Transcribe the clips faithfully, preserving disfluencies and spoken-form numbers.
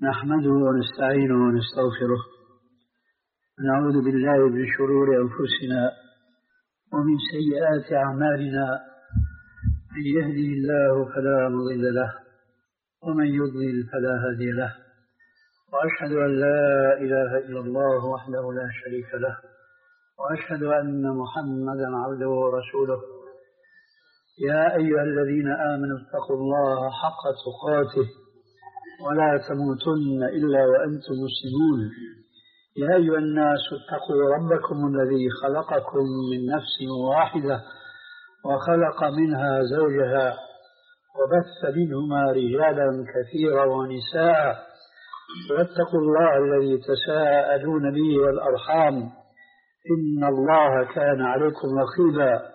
نحمده ونستعينه ونستغفره ونعوذ بالله من شرور أنفسنا ومن سيئات أعمالنا. من يهده الله فلا مضل له ومن يضلل فلا هادي له، وأشهد أن لا إله إلا الله وحده لا شريك له، وأشهد أن محمدا عبده ورسوله. يا أيها الذين آمنوا اتقوا الله حق تقاته ولا تموتن إلا وأنتم مسلمون. يا أيها الناس اتقوا ربكم الذي خلقكم من نفس واحدة وخلق منها زوجها وبث منهما رجالا كثيرا ونساء، واتقوا الله الذي تساءلون به والأرحام إن الله كان عليكم رقيبا.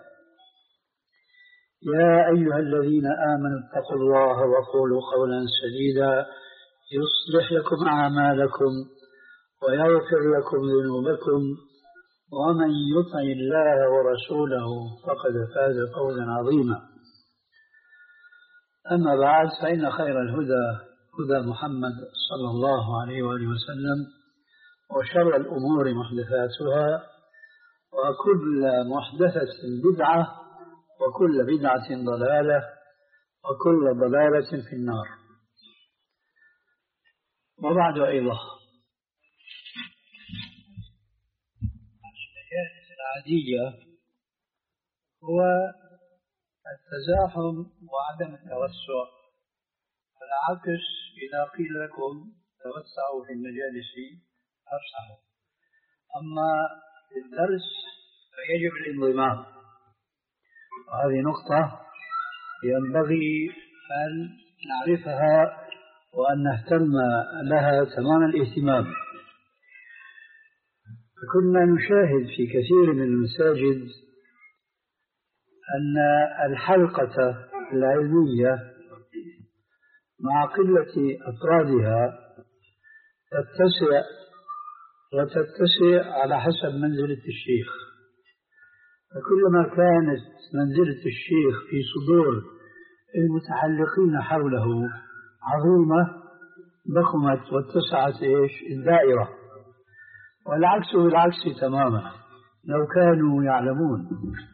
يا أيها الذين آمنوا اتقوا الله وقولوا قولا سديدا يصلح لكم أعمالكم ويغفر لكم ذنوبكم، ومن يطع الله ورسوله فقد فاز فوزا عظيما. أما بعد، فإن خير الهدى هدى محمد صلى الله عليه وآله وسلم، وشر الأمور محدثاتها، وكل محدثة بدعة، وكل بدعة ضلالة، وكل ضلالة في النار. وبعد أيضا، المجالس العادية هو التزاحم وعدم التوسع، والعكس إذا قيل لكم توسعوا في المجالس أفسحوا، أما في الدرس فيجب الانضمام. وهذه نقطة ينبغي أن نعرفها وأن نهتم لها تمام الاهتمام. فكنا نشاهد في كثير من المساجد أن الحلقة العلمية مع قلة أفرادها تتسع وتتسع على حسب منزلة الشيخ. فكلما كانت منزلة الشيخ في صدور المتعلقين حوله عظيمة ضخمت واتسعت إيش الدائرة، والعكس بالعكس تماما لو كانوا يعلمون.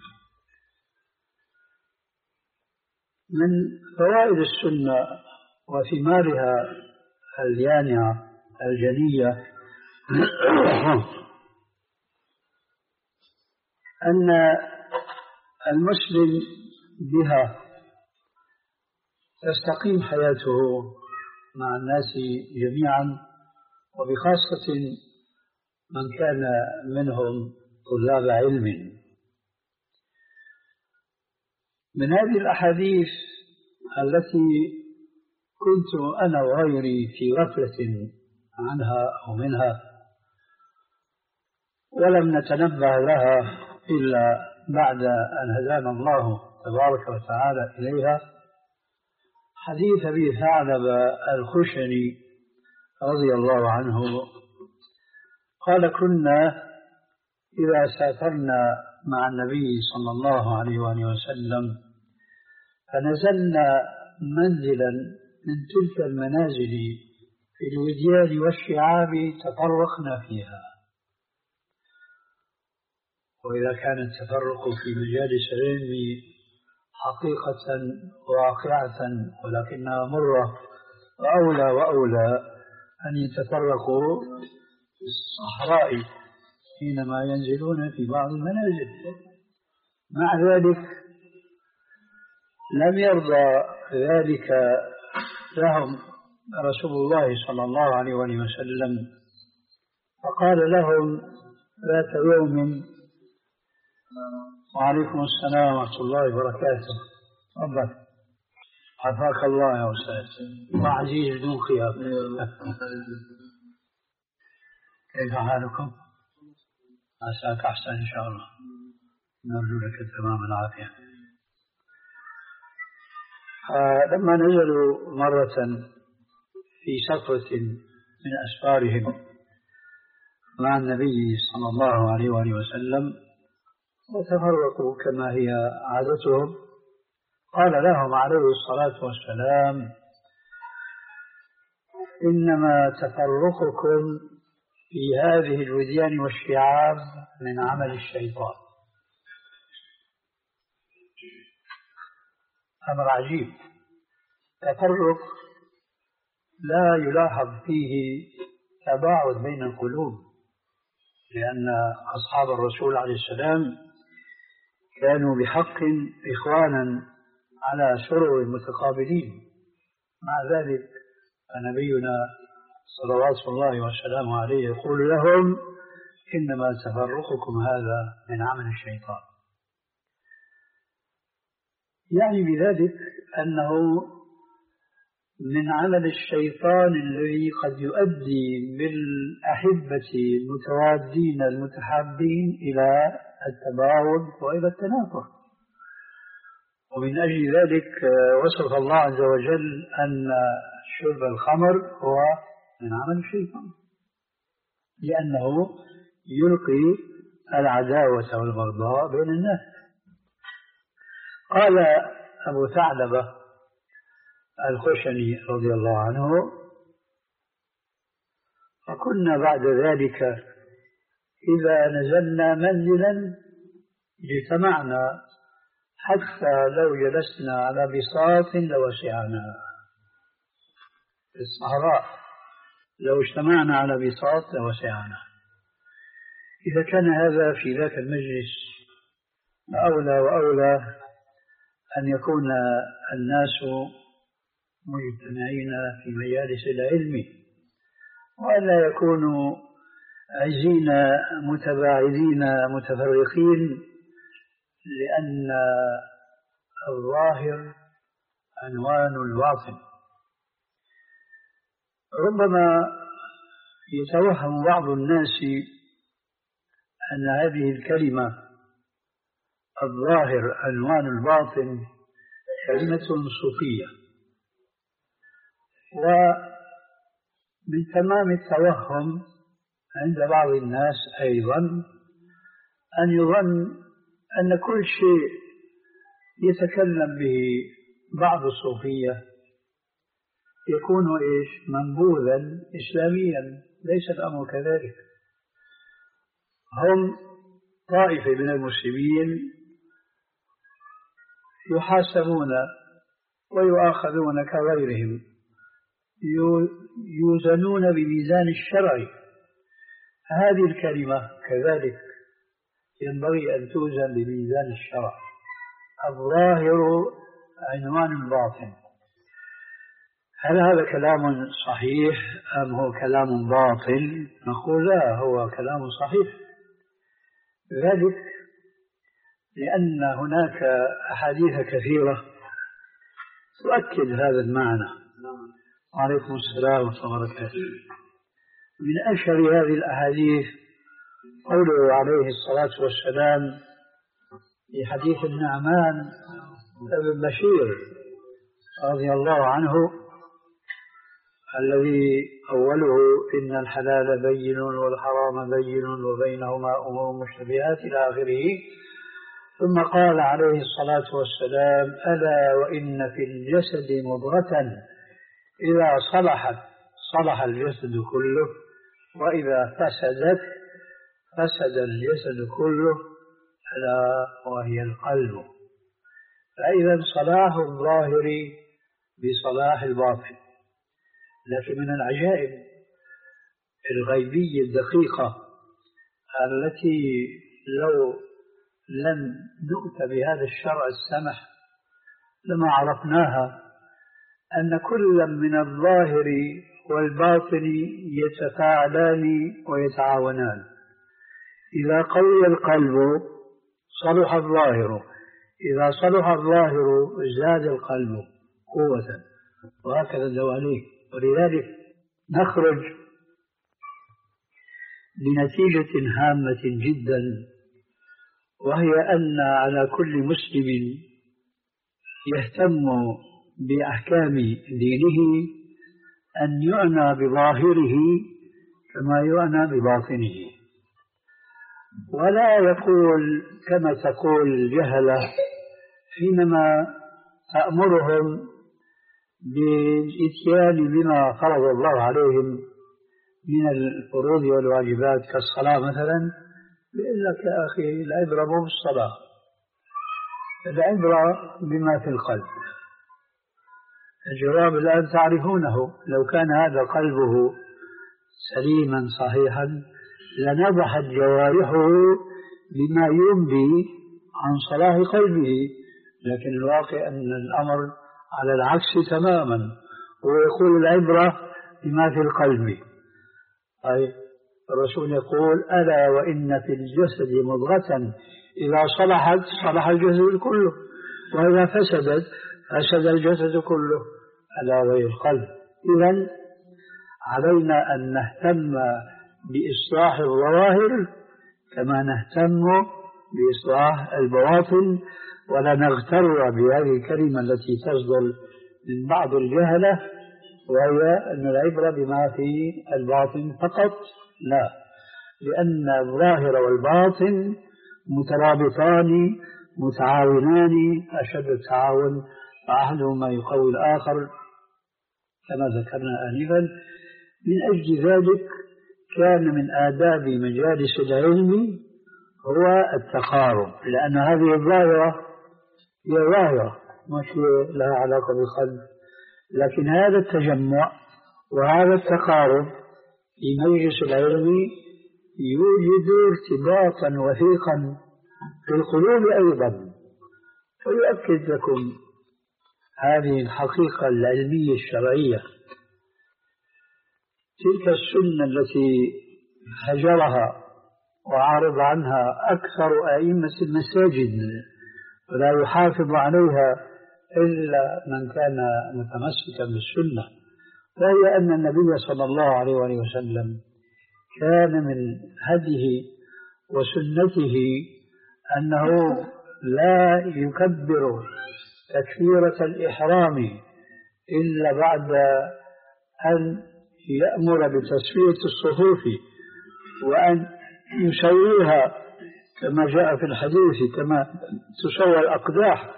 من فوائد السنة وثمارها اليانعة الجنية أن المسلم بها تستقيم حياته مع الناس جميعا، وبخاصة من كان منهم طلاب علم. من هذه الأحاديث التي كنت أنا وغيري في غفلة عنها أو منها ولم نتنبه لها إلا بعد أن هدانا الله تبارك وتعالى إليها، حديث أبي ثعلب الخشني رضي الله عنه قال: كنا إذا سافرنا مع النبي صلى الله عليه وآله وسلم فنزلنا منزلا من تلك المنازل في الوديان والشعاب تفرقنا فيها. وإذا كان التفرق في مجالس العلم حقيقة واقعة ولكنها مرة، وأولى وأولى أن يتفرقوا في الصحراء حينما ينزلون في بعض المنازل. مع ذلك لم يرضى ذلك لهم رسول الله صلى الله عليه وسلم، فقال لهم ذات يوم: وعليكم السلام ورحمة الله وبركاته. تفضل. عافاك الله يا أستاذ. وعزيز بدون خيار. كيف حالكم؟ عساك أحسن إن شاء الله. نرجو لك تمام العافية. لما نزلوا مرة في سفرة من أسفارهم مع النبي صلى الله عليه وآله وسلم وتفرقوا كما هي عادتهم، قال لهم عليه الصلاة والسلام: إنما تفرقكم في هذه الوديان والشعاب من عمل الشيطان. أمر عجيب، تفرق لا يلاحظ فيه تباعد بين القلوب، لأن أصحاب الرسول عليه السلام كانوا بحق إخوانا على سرر متقابلين. مع ذلك نبينا صلوات الله وسلامه عليه يقول لهم: إنما تفرقكم هذا من عمل الشيطان. يعني بذلك أنه من عمل الشيطان الذي قد يؤدي بالأحبة المتوادين المتحابين إلى التباعد وإلى التنافر. ومن أجل ذلك وصف الله عز وجل أن شرب الخمر هو من عمل الشيطان، لأنه يلقي العداوة والبغضاء بين الناس. قال أبو ثعلبة الخشني رضي الله عنه: فكنا بعد ذلك إذا نزلنا منزلا اجتمعنا حتى لو جلسنا على بساط لوسعنا. في الصحراء لو اجتمعنا على بساط لوسعنا. إذا كان هذا في ذاك المجلس أولى وأولى أن يكون الناس مجتمعين في مجالس العلم، وألا يكونوا عزين متباعدين متفرقين، لأن الظاهر عنوان الباطن. ربما يتوهم بعض الناس أن هذه الكلمة الظاهر عنوان الباطن كلمة صوفية، ومن تمام التوهم عند بعض الناس أيضا أن يظن أن كل شيء يتكلم به بعض الصوفية يكون إيش منبوذا إسلاميا. ليس الأمر كذلك. هم طائفة من المسلمين يحاسبون ويؤاخذون كغيرهم، يوزنون بميزان الشرع. هذه الكلمة كذلك ينبغي أن توزن بميزان الشرع. الظاهر عنوان الباطن. هل هذا كلام صحيح أم هو كلام باطل؟ نقول لا، هو كلام صحيح. ذلك لأن هناك أحاديث كثيرة تؤكد هذا المعنى. وعليكم السلام ورحمة الله وبركاته. من أشهر هذه الأحاديث قوله عليه الصلاة والسلام في حديث النعمان بن بشير رضي الله عنه الذي أوله: إن الحلال بين والحرام بين وبينهما أمور مشتبهات إلى آخره. ثم قال عليه الصلاة والسلام: ألا وإن في الجسد مضغة إذا صلحت صلح الجسد كله، وإذا فسدت فسد الجسد كله، ألا وهي القلب. فإذا صلاح الظاهر بصلاح الباطن. لكن من العجائب الغيبية الدقيقة التي لو لم نؤت بهذا الشرع السمح لما عرفناها، أن كل من الظاهر والباطن يتفاعلان ويتعاونان. إذا قوي القلب صلح الظاهر، إذا صلح الظاهر زاد القلب قوة، وهكذا الدواليك. ولذلك نخرج بنتيجة هامة جدا، وهي أن على كل مسلم يهتم بأحكام دينه أن يعنى بظاهره كما يعنى بباطنه، ولا يقول كما تقول الجهلة حينما تأمرهم بالإتيان بما فرض الله عليهم من الفروض والواجبات كالصلاة مثلا، بيقول لك يا أخي العبرة مو بالصلاة، العبرة بما في القلب. الجواب الآن تعرفونه، لو كان هذا قلبه سليما صحيحا لنضحت جوارحه بما ينبي عن صلاح قلبه، لكن الواقع أن الأمر على العكس تماما، ويقول العبرة بما في القلب. أي الرسول يقول ألا وإن في الجسد مضغة إذا صلحت صلح الجسد كله، وإذا فسدت فسد الجسد كله، ألا وهي القلب. إذن علينا أن نهتم بإصلاح الظواهر كما نهتم بإصلاح البواطن، ولا نغتر بهذه الكلمة التي تصدر من بعض الجهلة، وهي أن العبرة بما في الباطن فقط. لا، لأن الظاهر والباطن مترابطان متعاونان أشد التعاون، فأحدهما يقوي الآخر كما ذكرنا آنفا. من أجل ذلك كان من آداب مجالس العلم هو التقارب، لأن هذه الظاهرة هي ظاهرة مش لها علاقة بالقلب، لكن هذا التجمع وهذا التقارب في مجلس العلم يوجد ارتباطا وثيقا في القلوب أيضا. ويؤكد لكم هذه الحقيقة العلمية الشرعية تلك السنة التي هجرها وعرض عنها أكثر أئمة المساجد ولا يحافظ عليها إلا من كان متمسكا بالسنة، وهي أن النبي صلى الله عليه وسلم كان من هديه وسنته أنه لا يكبر تكبيرة الإحرام إلا بعد أن يأمر بتسوية الصفوف وأن يسويها كما جاء في الحديث كما تسوى الأقداح،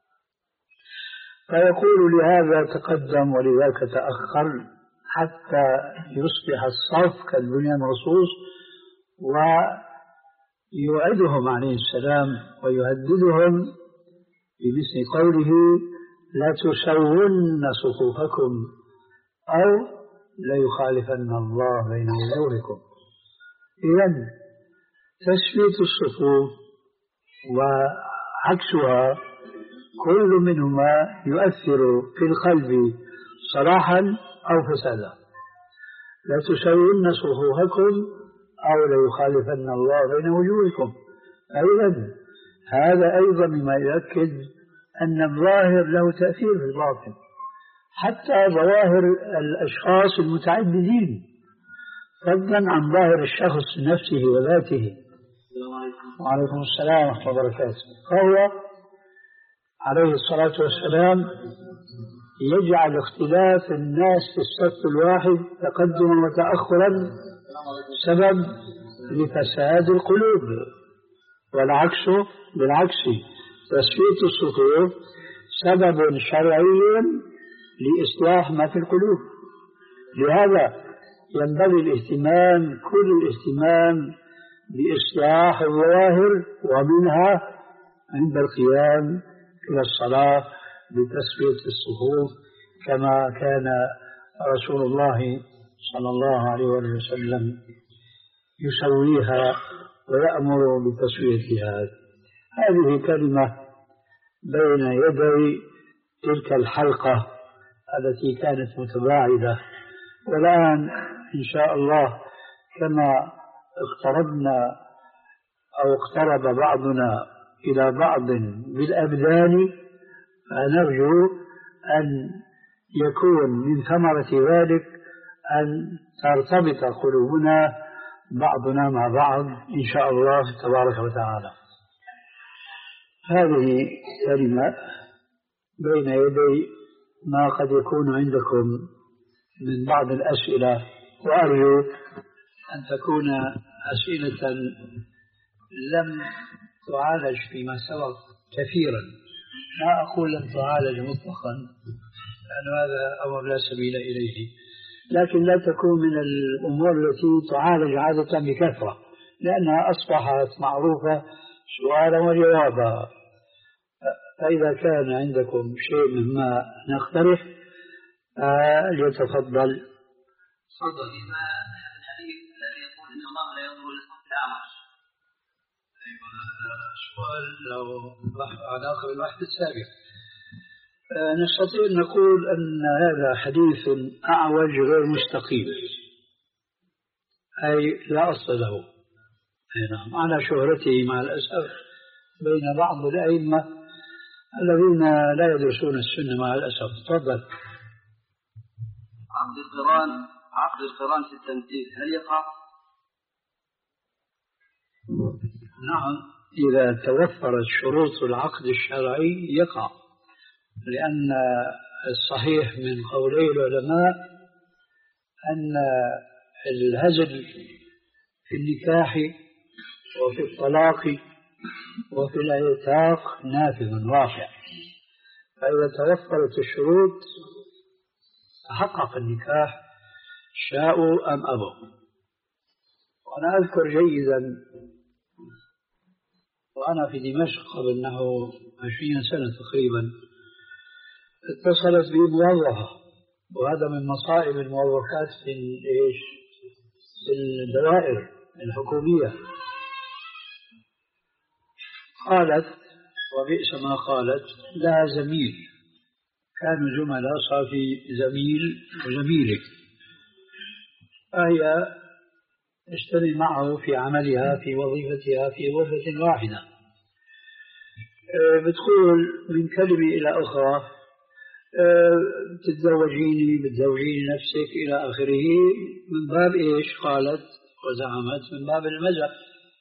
فيقول لهذا تقدم ولذاك تأخر حتى يصبح الصف كالبنيان المرصوص، ويوعدهم عليه السلام ويهددهم بمثل قوله لا تسون صفوفكم أو لا يخالفن الله بين وجوهكم. إذن تسوية الصفوف وعكسها كل منهما يؤثر في القلب صلاحا أو فسادا. لا تسون صفوفكم أو لا يخالفن الله بين وجوهكم. أيضا هذا أيضا مما يؤكد أن الظاهر له تأثير في الباطن، حتى ظواهر الأشخاص المتعددين فضلا عن ظاهر الشخص نفسه وذاته. وعليكم السلام ورحمة الله وبركاته. فهو عليه الصلاة والسلام يجعل اختلاف الناس في الصف الواحد تقدما وتأخرا سبب لفساد القلوب، والعكس بالعكس تسوية الصفوف سبب شرعي لإصلاح ما في القلوب. لهذا ينبغي الاهتمام كل الاهتمام بإصلاح الظواهر، ومنها عند القيام إلى الصلاة بتسوية الصفوف كما كان رسول الله صلى الله عليه وسلم يسويها ويأمر بتسويتها. هذه كلمة بين يدي تلك الحلقة التي كانت متباعدة، والآن إن شاء الله كما اقتربنا أو اقترب بعضنا إلى بعض بالأبدان، فنرجو أن يكون من ثمرة ذلك أن ترتبط قلوبنا بعضنا مع بعض إن شاء الله تبارك وتعالى. هذه كلمة بين يدي ما قد يكون عندكم من بعض الأسئلة، وأرجو أن تكون أسئلة لم تعالج فيما سبق كثيرا. لا أقول لم تعالج مطلقا، لأن هذا أمر لا سبيل إليه، لكن لا تكون من الأمور التي تعالج عادة بكثرة، لأنها أصبحت معروفة سؤالا وجوابا. فإذا كان عندكم شيء مما نقترح آه ليتفضل. تفضل. ما الحديث الذي يقول إن الله لا ينظر لصوت الأعمش؟ أيوة، هذا سؤال له علاقة بالبحث السابق. آه نستطيع أن نقول أن هذا حديث أعوج غير مستقيم، أي لا أصل له. أي نعم، على شهرته مع الأسف بين بعض الأئمة الذين لا يدرسون السنة مع الأسف. تفضل. عقد القران عقد القران في التمثيل هل يقع؟ نعم، إذا توفرت شروط العقد الشرعي يقع، لأن الصحيح من قولي العلماء أن الهزل في النكاح وفي الطلاق وفي العتاق نافذ واقع، فإذا توفرت الشروط تحقق النكاح شاءوا أم أبوا. وأنا أذكر جيدا وأنا في دمشق قبل نحو عشرين سنة تقريبا اتصلت بي موظفة، وهذا من مصائب الموظفات في في الدوائر الحكومية. قالت وبئس ما قالت، لها زميل كانوا زملاء، صار في زميل وزميلك، فهي تشتغل معه في عملها في وظيفتها في غرفة واحدة. بتقول من كلمة إلى أخرى بتتزوجيني بتزوجيني نفسك إلى آخره، من باب إيش؟ قالت وزعمت من باب المزح.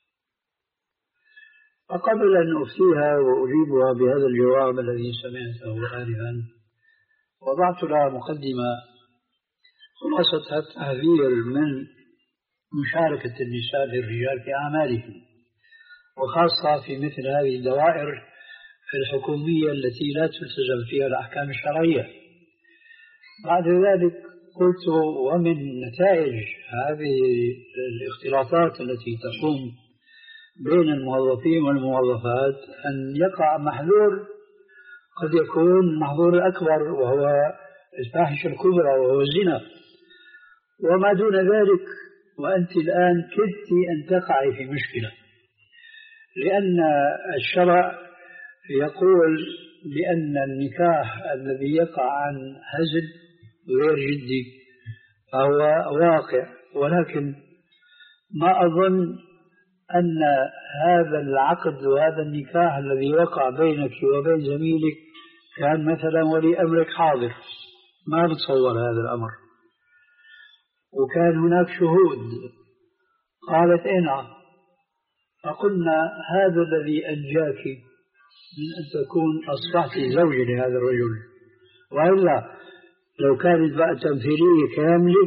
فقبل أن أفتيها وأجيبها بهذا الجواب الذي سمعته آنفا، وضعت لها مقدمة خلاصتها التحذير من مشاركة النساء للرجال في أعمالهم، وخاصة في مثل هذه الدوائر الحكومية التي لا تلتزم فيها الأحكام الشرعية. بعد ذلك قلت ومن نتائج هذه الاختلاطات التي تقوم بين الموظفين والموظفات أن يقع محذور قد يكون محظور الأكبر، وهو الفاحشة الكبرى وهو الزنا، وما دون ذلك. وأنت الآن كدت أن تقعي في مشكلة، لأن الشرع يقول بأن النكاح الذي يقع عن هزل غير جدي فهو واقع، ولكن ما أظن أن هذا العقد وهذا النكاح الذي وقع بينك وبين زميلك كان مثلا ولي أمرك حاضر، ما بتصور هذا الأمر، وكان هناك شهود. قالت إنعم. فقلنا هذا الذي أنجاك من أن تكون أصبحت زوجة لهذا الرجل، وإلا لو كانت بقى تمثيلية كاملة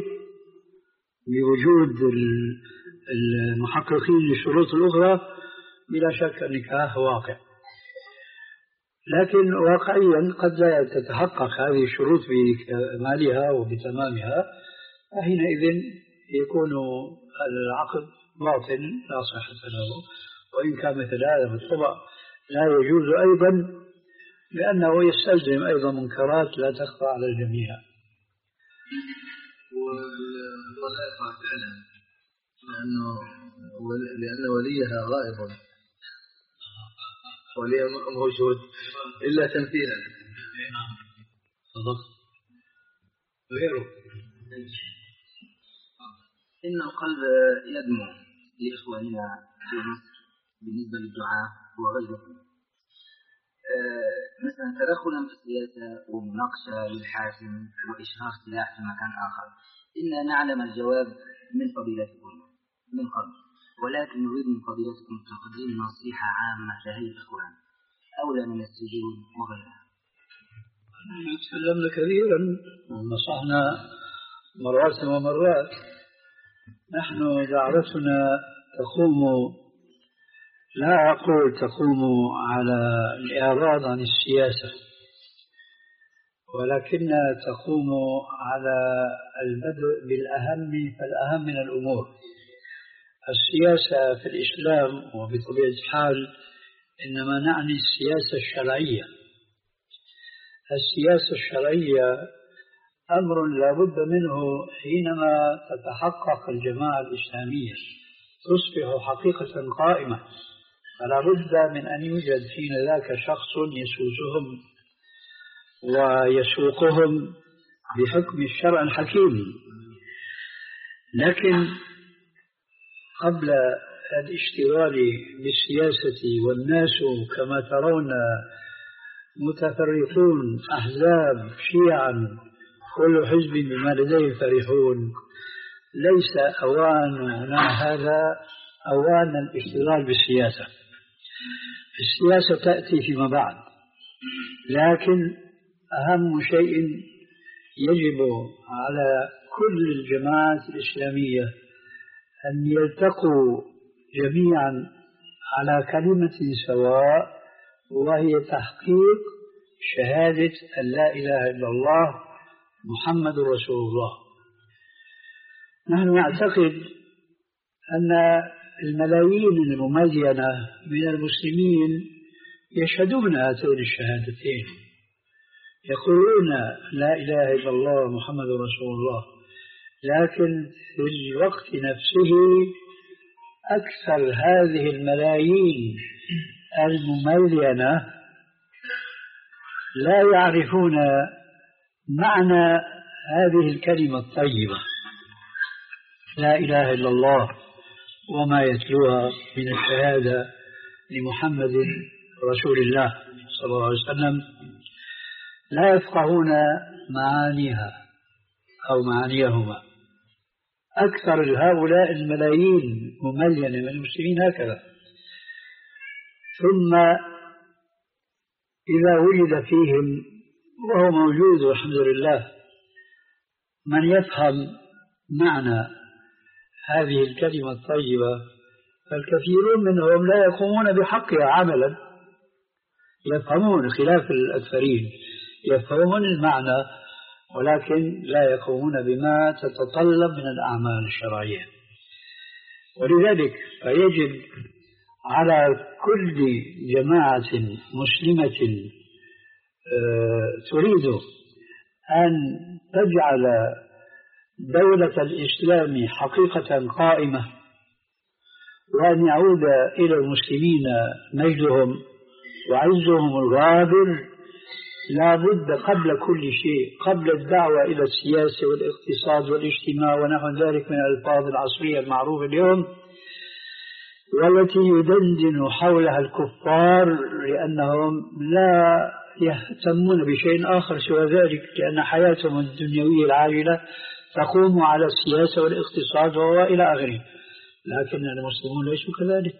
بوجود المحققين للشروط الأخرى بلا شك النكاح واقع. لكن واقعيا قد لا تتحقق هذه الشروط بكمالها وبتمامها، فحينئذ يكون العقد باطل لا صحة له. وإن كان مثل هذا بالطبع لا يجوز أيضا، لأنه يستلزم أيضا منكرات لا تخفى على الجميع. والطلاق فعلا لأنه لأن وليها غائب وليها موجود إلا تمثيلا. صدق. غيره إن القلب يدمو لإخواننا في مصر بالنسبة للدعاء وغيرهم، أه مثلا تدخلا في السياسة ومناقشة للحاكم وإشهار سلاح في مكان آخر. إنا نعلم الجواب من فضيلتكم من قبل، ولكن نريد من فضيلتكم تقديم نصيحة عامة لهذه الإخوان أولى من السجون وغيرها. تكلمنا كثيرا ونصحنا مرات ومرات. نحن دعوتنا تقوم، لا أقول تقوم على الإعراض عن السياسة، ولكن تقوم على البدء بالأهم فالأهم من الأمور. السياسة في الإسلام وبطبيعة الحال إنما نعني السياسة الشرعية. السياسة الشرعية أمر لا بد منه حينما تتحقق الجماعة الإسلامية تصبح حقيقة قائمة، فلا بد من أن يوجد حين ذاك شخص يسوسهم ويسوقهم بحكم الشرع الحكيم. لكن قبل الاشتغال بالسياسة والناس كما ترون متفرقون أحزاب شيعا كل حزب بما لديه فرحون، ليس أواننا هذا أوان الاشتغال بالسياسة. السياسة تأتي فيما بعد، لكن أهم شيء يجب على كل الجماعات الإسلامية أن يلتقوا جميعا على كلمة سواء، وهي تحقيق شهادة أن لا إله إلا الله محمد رسول الله. نحن نعتقد أن الملايين المملينة من المسلمين يشهدون هاتين الشهادتين، يقولون لا إله إلا الله محمد رسول الله، لكن في الوقت نفسه أكثر هذه الملايين المملينة لا يعرفون معنى هذه الكلمة الطيبة لا إله إلا الله وما يتلوها من الشهادة لمحمد رسول الله صلى الله عليه وسلم، لا يفقهون معانيها أو معانيهما. أكثر هؤلاء الملايين مملينة من المسلمين هكذا. ثم إذا وجد فيهم، وهو موجود والحمد لله، من يفهم معنى هذه الكلمة الطيبة، فالكثيرون منهم لا يقومون بحقها عملا، يفهمون خلاف الأكثرين، يفهمون المعنى ولكن لا يقومون بما تتطلب من الأعمال الشرعية. ولذلك فيجب على كل جماعة مسلمة تريد أن تجعل دولة الإسلام حقيقة قائمة وأن يعود إلى المسلمين مجدهم وعزهم الغابر، لا بد قبل كل شيء، قبل الدعوة إلى السياسة والاقتصاد والاجتماع ونحو ذلك من الألفاظ العصرية المعروفة اليوم، والتي يدندن حولها الكفار لأنهم لا يهتمون بشيء آخر سوى ذلك، لأن حياتهم الدنيوية العاجلة تقوم على السياسة والاقتصاد وإلى آخره. لكن المسلمون ليسوا كذلك.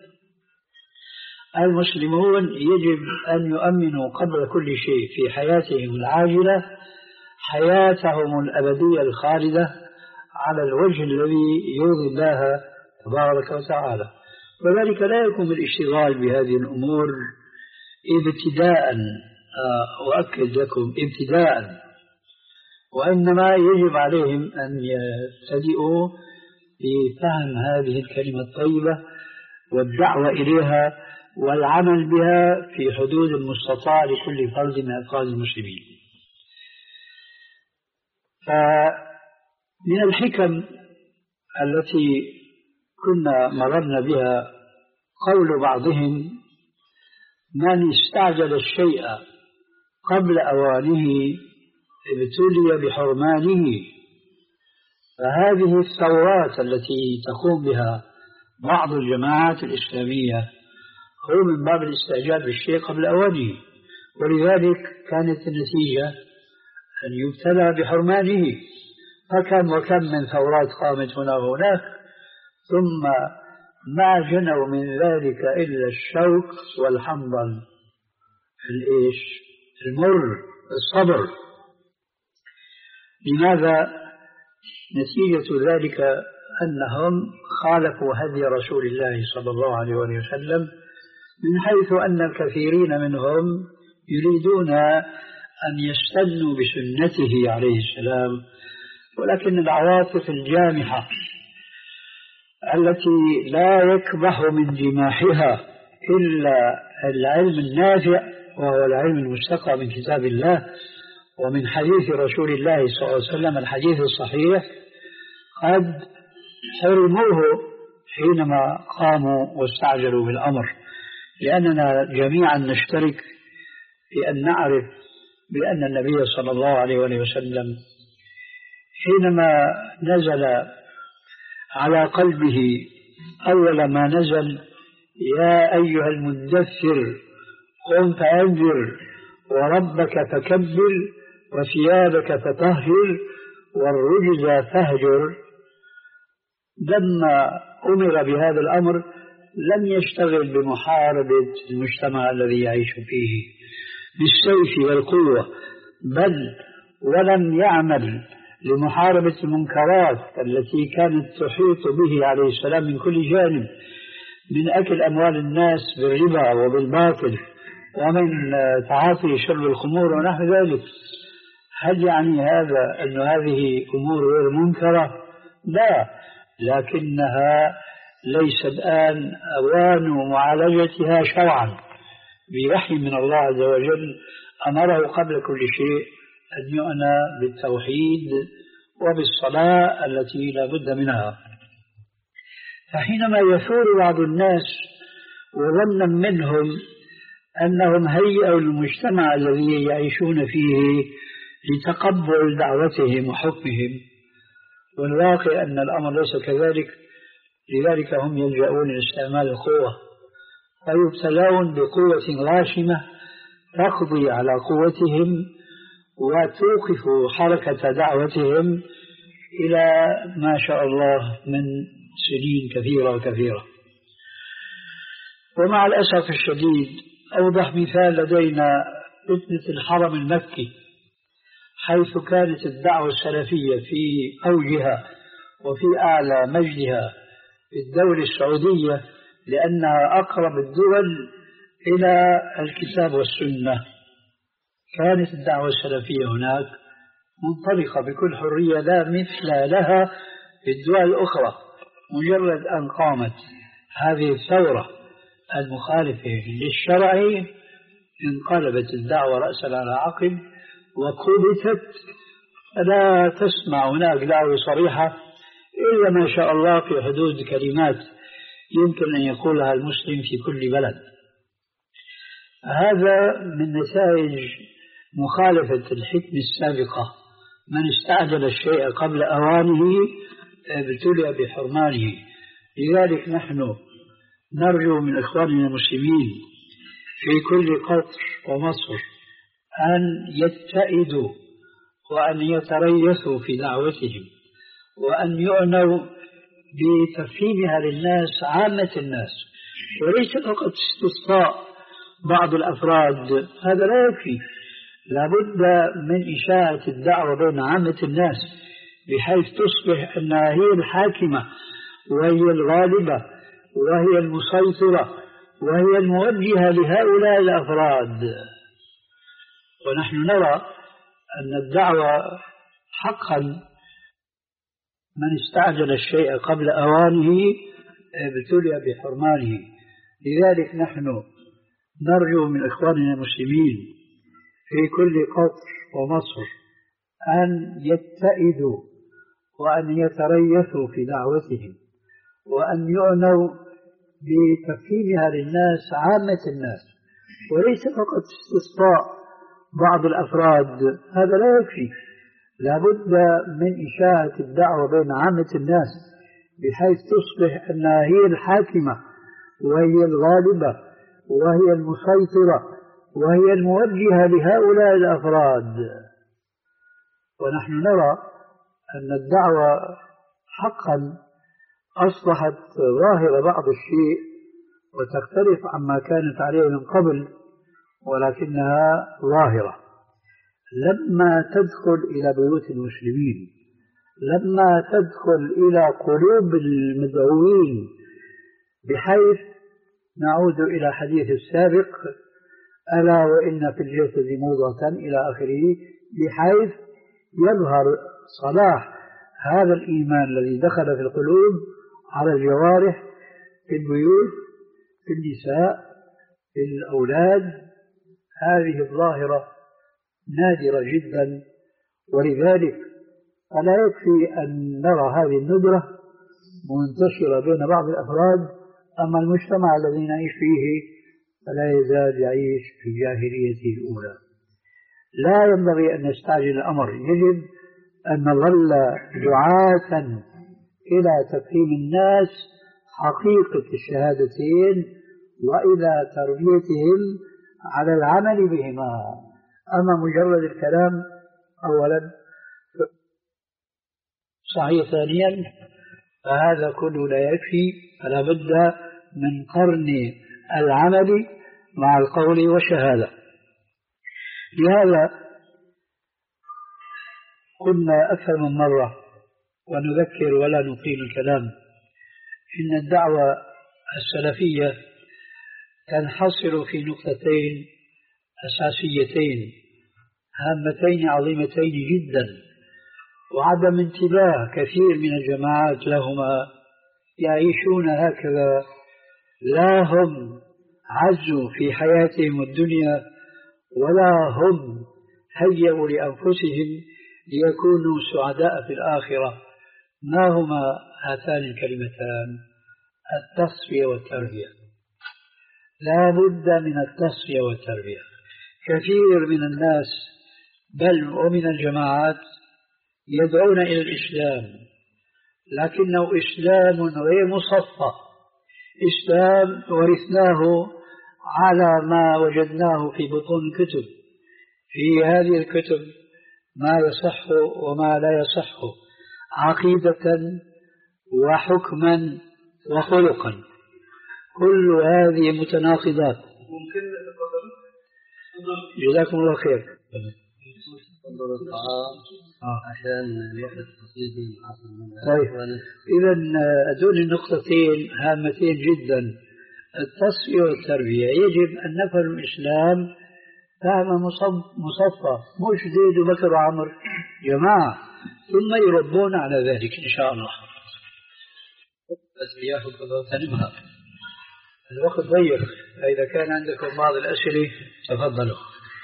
المسلمون يجب أن يؤمنوا قبل كل شيء في حياتهم العاجلة حياتهم الأبدية الخالدة على الوجه الذي يرضي الله تبارك وتعالى. وذلك لا يكون بالاشتغال بهذه الأمور ابتداء، أؤكد لكم ابتداء، وإنما يجب عليهم أن يبتدئوا بفهم هذه الكلمة الطيبة والدعوة إليها والعمل بها في حدود المستطاع لكل فرد من أفراد المسلمين. فمن الحكم التي كنا مررنا بها قول بعضهم: من استعجل الشيء قبل أوانه ابتلي بحرمانه. فهذه الثورات التي تقوم بها بعض الجماعات الإسلامية هو من باب الاستعجال بالشيء قبل أوانه، ولذلك كانت النتيجة أن يبتلى بحرمانه. فكم وكم من ثورات قامت هنا وهناك، ثم ما جنوا من ذلك إلا الشوك والحنظل، الإيش المر الصبر. لماذا؟ نتيجة ذلك أنهم خالفوا هدي رسول الله صلى الله عليه وسلم، من حيث أن الكثيرين منهم يريدون أن يستنوا بسنته عليه السلام، ولكن العواطف الجامحة التي لا يكبح من جماحها إلا العلم النافع، وهو العلم المستقى من كتاب الله ومن حديث رسول الله صلى الله عليه وسلم الحديث الصحيح، قد حرموه حينما قاموا واستعجلوا بالأمر. لأننا جميعا نشترك في أن نعرف بأن النبي صلى الله عليه وسلم حينما نزل على قلبه أول ما نزل يا أيها المدثر قم فأنذر وربك فكبر وثيابك فطهر والرجز فاهجر، لما أمر بهذا الأمر لم يشتغل بمحاربة المجتمع الذي يعيش فيه بالسيف والقوة، بل ولم يعمل لمحاربة المنكرات التي كانت تحيط به عليه السلام من كل جانب، من أكل أموال الناس بالربا وبالباطل، ومن تعاطي شرب الخمور ونحو ذلك. هل يعني هذا أن هذه أمور غير منكرة؟ لا، لكنها ليس الآن أوان معالجتها شرعا بوحي من الله عز وجل. أمره قبل كل شيء أن يؤنى بالتوحيد وبالصلاة التي لا بد منها. فحينما يثور بعض الناس وظنا منهم أنهم هيئوا المجتمع الذي يعيشون فيه لتقبل دعوتهم وحكمهم، والواقع أن الأمر ليس كذلك، لذلك هم يلجؤون لاستعمال القوة فيبتلون بقوة غاشمة تقضي على قوتهم وتوقف حركة دعوتهم إلى ما شاء الله من سنين كثيرة وكثيرة. ومع الأسف الشديد أوضح مثال لدينا فتنة الحرم المكي، حيث كانت الدعوة السلفية في أوجها وفي أعلى مجدها في الدولة السعودية، لأنها أقرب الدول إلى الكتاب والسنة. كانت الدعوة السلفية هناك منطلقة بكل حرية لا مثل لها في الدول الأخرى. مجرد أن قامت هذه الثورة المخالفة للشرع انقلبت الدعوة رأسا على عقب وكبتت، فلا تسمع هناك دعوة صريحة إلا ما شاء الله في حدود كلمات يمكن أن يقولها المسلم في كل بلد. هذا من نتائج مخالفة الحكمة السابقة. من استعجل الشيء قبل أوانه ابتلي بحرمانه. لذلك نحن نرجو من إخواننا المسلمين في كل قطر ومصر أن يتئدوا وأن يتريثوا في دعوتهم، وأن يعنوا بتفهيمها للناس عامة الناس، وليس فقط استسقاء بعض الأفراد. هذا لا يكفي، لابد من إشاعة الدعوة بين عامة الناس بحيث تصبح أنها هي الحاكمة وهي الغالبة وهي المسيطرة وهي الموجهة لهؤلاء الأفراد. ونحن نرى أن الدعوة حقا من استعجل الشيء قبل أوانه ابتلي بحرمانه. لذلك نحن نرجو من إخواننا المسلمين في كل قطر ومصر أن يتئدوا وأن يتريثوا في دعوتهم، وأن يعنوا بتفهيمها للناس عامة الناس، وليس فقط استسقاء بعض الأفراد. هذا لا يكفي، لابد من إشاعة الدعوة بين عامة الناس بحيث تصبح أنها هي الحاكمة وهي الغالبة وهي المسيطرة وهي الموجهة لهؤلاء الأفراد. ونحن نرى أن الدعوة حقا أصبحت ظاهرة بعض الشيء وتختلف عما كانت عليه من قبل، ولكنها ظاهرة. لما تدخل إلى بيوت المسلمين، لما تدخل إلى قلوب المدعوين، بحيث نعود إلى حديث السابق ألا وإن في الجسد مضغة إلى آخره، بحيث يظهر صلاح هذا الإيمان الذي دخل في القلوب على الجوارح، في البيوت، في النساء، في الأولاد. هذه الظاهرة نادرة جدا، ولذلك فلا يكفي أن نرى هذه الندرة منتشرة بين بعض الأفراد، أما المجتمع الذي نعيش فيه فلا يزال يعيش في جاهليته الأولى. لا ينبغي أن نستعجل الأمر، يجب أن نظل دعاة إلى تفهيم الناس حقيقة الشهادتين وإلى تربيتهم على العمل بهما. أما مجرد الكلام أولا صحيح، ثانيا فهذا كله لا يكفي، فلا بد من قرن العمل مع القول والشهادة. لهذا قلنا أكثر من مرة ونذكر ولا نطيل الكلام إن الدعوة السلفية تنحصر في نقطتين أساسيتين هامتين عظيمتين جدا، وعدم انتباه كثير من الجماعات لهما. يعيشون هكذا، لا هم عزوا في حياتهم الدنيا ولا هم هيئوا لأنفسهم ليكونوا سعداء في الآخرة. ما هما هاتان الكلمتان؟ التصفية والتربية. لا بد من التصفية والتربية. كثير من الناس بل ومن الجماعات يدعون إلى الإسلام، لكنه إسلام غير مصفى، إسلام ورثناه على ما وجدناه في بطون الكتب. في هذه الكتب ما يصح وما لا يصح، عقيدة وحكما وخلقا، كل هذه متناقضات. ممكن جزاكم الله خير. تفضل الطعام عشان الوقت القصير. طيب، إذا هذول النقطتين هامتين جدا، التصفية والتربية. يجب أن نفهم الإسلام فهم مصفى، مش زيد وبكر وعمر، جماعة، ثم يربون على ذلك إن شاء الله. بس بياخذ تنمها، الوقت ضيق، فإذا كان عندكم بعض الأسئلة تفضلوا.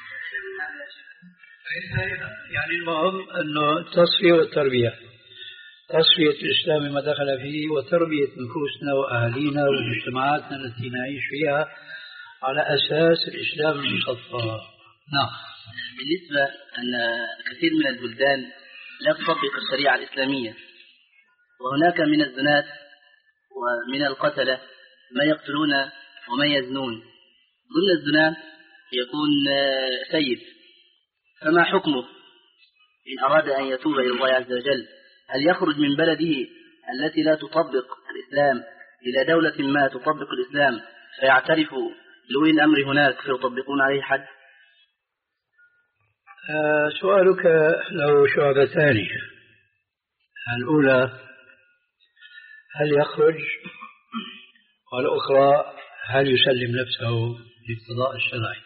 يعني المهم أنه التصفية والتربية، تصفية الإسلام ما دخل فيه، وتربية نفوسنا وأهالينا ومجتمعاتنا التي نعيش فيها على أساس الإسلام المصفى. نعم. بالنسبة أن كثير من البلدان لا تطبق الشريعة الإسلامية، وهناك من الزنات ومن القتلة ما يقتلون وما يزنون. ضمن الزنا يكون سيد، فما حكمه إن أراد أن يتوب إلى الله عز وجل؟ هل يخرج من بلده التي لا تطبق الإسلام إلى دولة ما تطبق الإسلام فيعترف لولي الأمر هناك فيطبقون عليه حد؟ آه سؤالك له شعبتان. الأولى هل يخرج، والأخرى هل يسلم نفسه للقضاء الشرعي.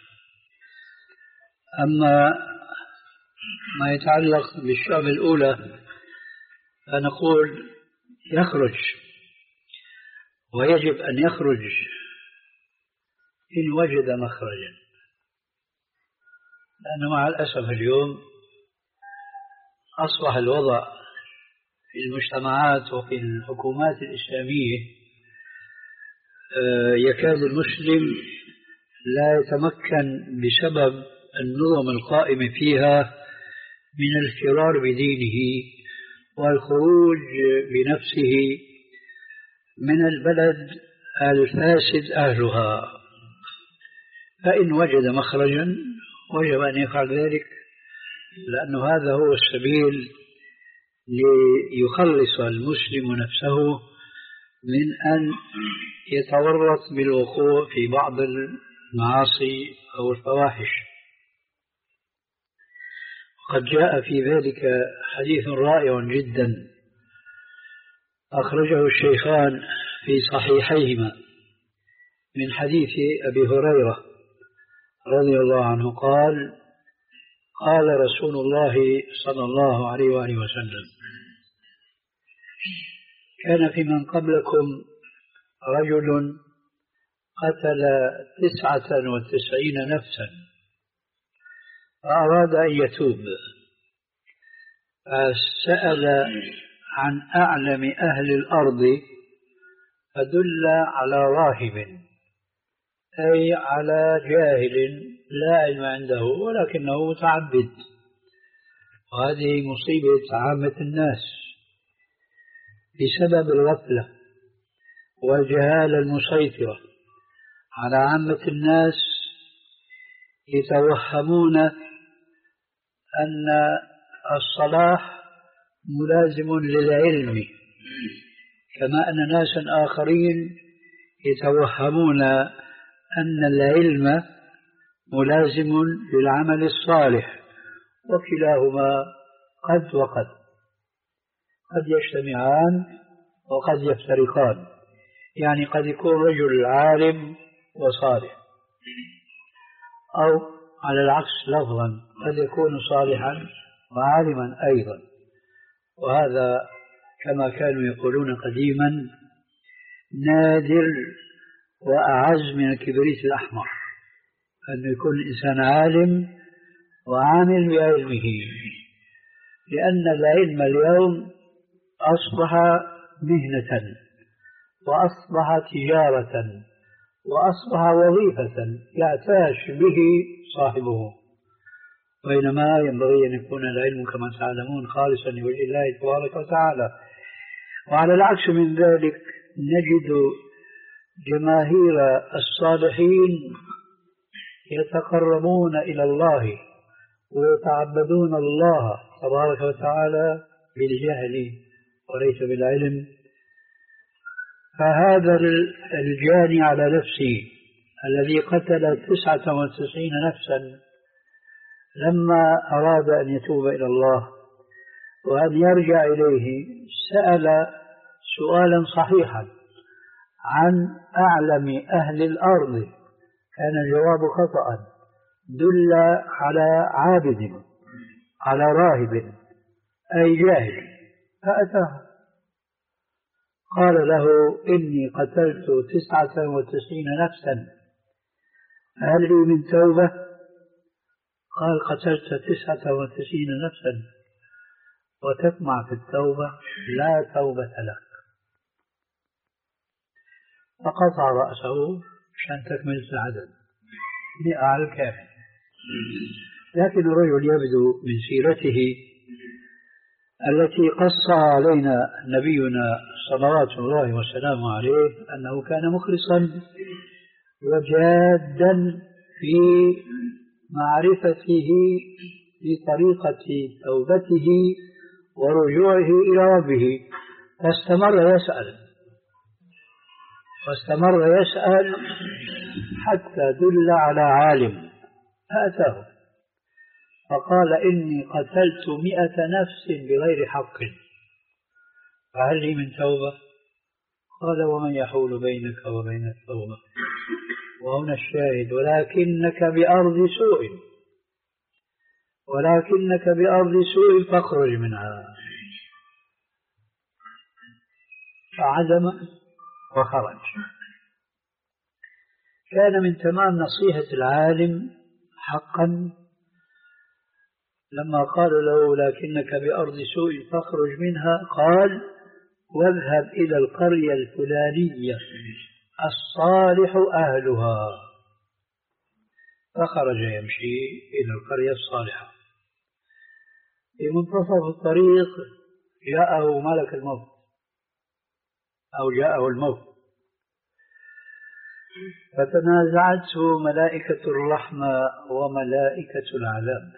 أما ما يتعلق بالشعب الأولى فنقول يخرج، ويجب أن يخرج إن وجد مخرجا، لأنه مع الأسف اليوم أصبح الوضع في المجتمعات وفي الحكومات الإسلامية يكاد المسلم لا يتمكن بسبب النظم القائمة فيها من الفرار بدينه والخروج بنفسه من البلد الفاسد أهلها. فإن وجد مخرجا وجب أن يفعل ذلك، لأنه هذا هو السبيل ليخلص المسلم نفسه من أن يتورط بالوقوع في بعض المعاصي أو الفواحش. وقد جاء في ذلك حديث رائع جدا أخرجه الشيخان في صحيحيهما من حديث أبي هريرة رضي الله عنه قال قال رسول الله صلى الله عليه وآله وسلم: كان في من قبلكم رجل قتل تسعة وتسعين نفسا فأراد أن يتوب، فسأل عن أعلم أهل الأرض فدل على راهب، أي على جاهل لا علم عنده ولكنه متعبد. وهذه مصيبة عامة الناس بسبب الغفلة والجهالة المسيطرة على عامة الناس، يتوهمون أن الصلاح ملازم للعلم، كما أن ناسا آخرين يتوهمون أن العلم ملازم للعمل الصالح، وكلاهما قد وقد، قد يجتمعان وقد يفترقان. يعني قد يكون رجل عالم وصالح، أو على العكس لفظا قد يكون صالحا وعالما أيضا. وهذا كما كانوا يقولون قديما نادر وأعز من الكبريت الأحمر، أن يكون الإنسان عالم وعامل بعلمه، لأن العلم اليوم أصبح مهنة وأصبح تجارة وأصبح وظيفة يعتاش به صاحبه، بينما ينبغي أن يكون العلم كما تعلمون خالصا لوجه الله تبارك وتعالى. وعلى العكس من ذلك نجد جماهير الصالحين يتقربون إلى الله ويتعبدون الله تبارك وتعالى بالجهل وليس بالعلم. فهذا الجاني على نفسه الذي قتل تسعة وتسعين نفسا لما أراد أن يتوب إلى الله وأن يرجع إليه سأل سؤالا صحيحا عن أعلم أهل الأرض، كان الجواب خطأ، دل على عابد على راهب أي جاهل، فأتاه قال له: إني قتلت تسعة وتسعين نفسا، هل لي من توبة؟ قال: قتلت تسعة وتسعين نفسا وتطمع في التوبة، لا توبة لك. فقطع رأسه عشان تكمل العدد مئة على الكامل. لكن الرجل يبدو من سيرته التي قص علينا نبينا صلوات الله وسلامه عليه أنه كان مخلصا وجادا في معرفته بطريقة توبته ورجوعه إلى ربه، فاستمر يسأل واستمر يسأل حتى دل على عالم فأتاه فقال: إني قتلت مئة نفس بغير حق، فهل لي من توبة؟ قال: ومن يحول بينك وبين التوبة؟ وهنا الشاهد: ولكنك بأرض سوء ولكنك بأرض سوء فاخرج منها. فعزم وخرج. كان من تمام نصيحة العالم حقا لما قال له: لكنك بأرض سوء فاخرج منها، قال: واذهب إلى القرية الفلانية الصالح أهلها. فخرج يمشي إلى القرية الصالحة. في منتصف الطريق جاءه ملك الموت أو جاءه الموت، فتنازعته ملائكة الرحمة وملائكة العذاب،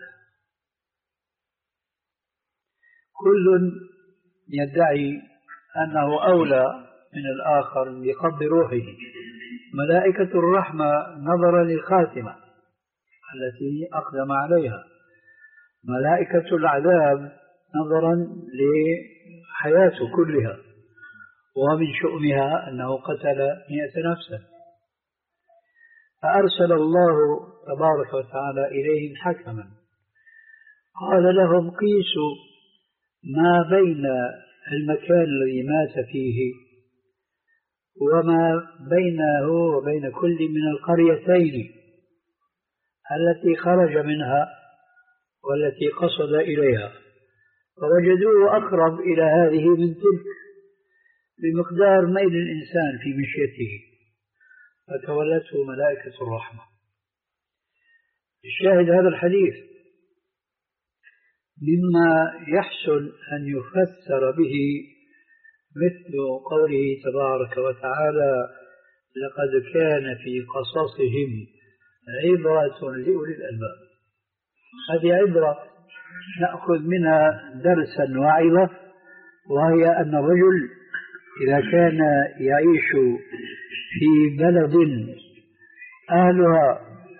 كل يدعي أنه أولى من الآخر بقبض روحه. ملائكة الرحمة نظرا للخاتمة التي أقدم عليها، ملائكة العذاب نظرا لحياته كلها، ومن شؤمها أنه قتل مئة نفسا. فأرسل الله تبارك وتعالى إليهم حكما قال لهم قيسوا ما بين المكان الذي مات فيه وما بينه وبين كل من القريتين التي خرج منها والتي قصد إليها، فوجدوه أقرب إلى هذه من تلك بمقدار ميل الإنسان في مشيته، فتولته ملائكة الرحمة. الشاهد هذا الحديث مما يحسن أن يفسر به مثل قوله تبارك وتعالى لقد كان في قصصهم عبرة لأولي الألباب. هذه عبرة نأخذ منها درسا وعظة، وهي أن الرجل إذا كان يعيش في بلد أهلها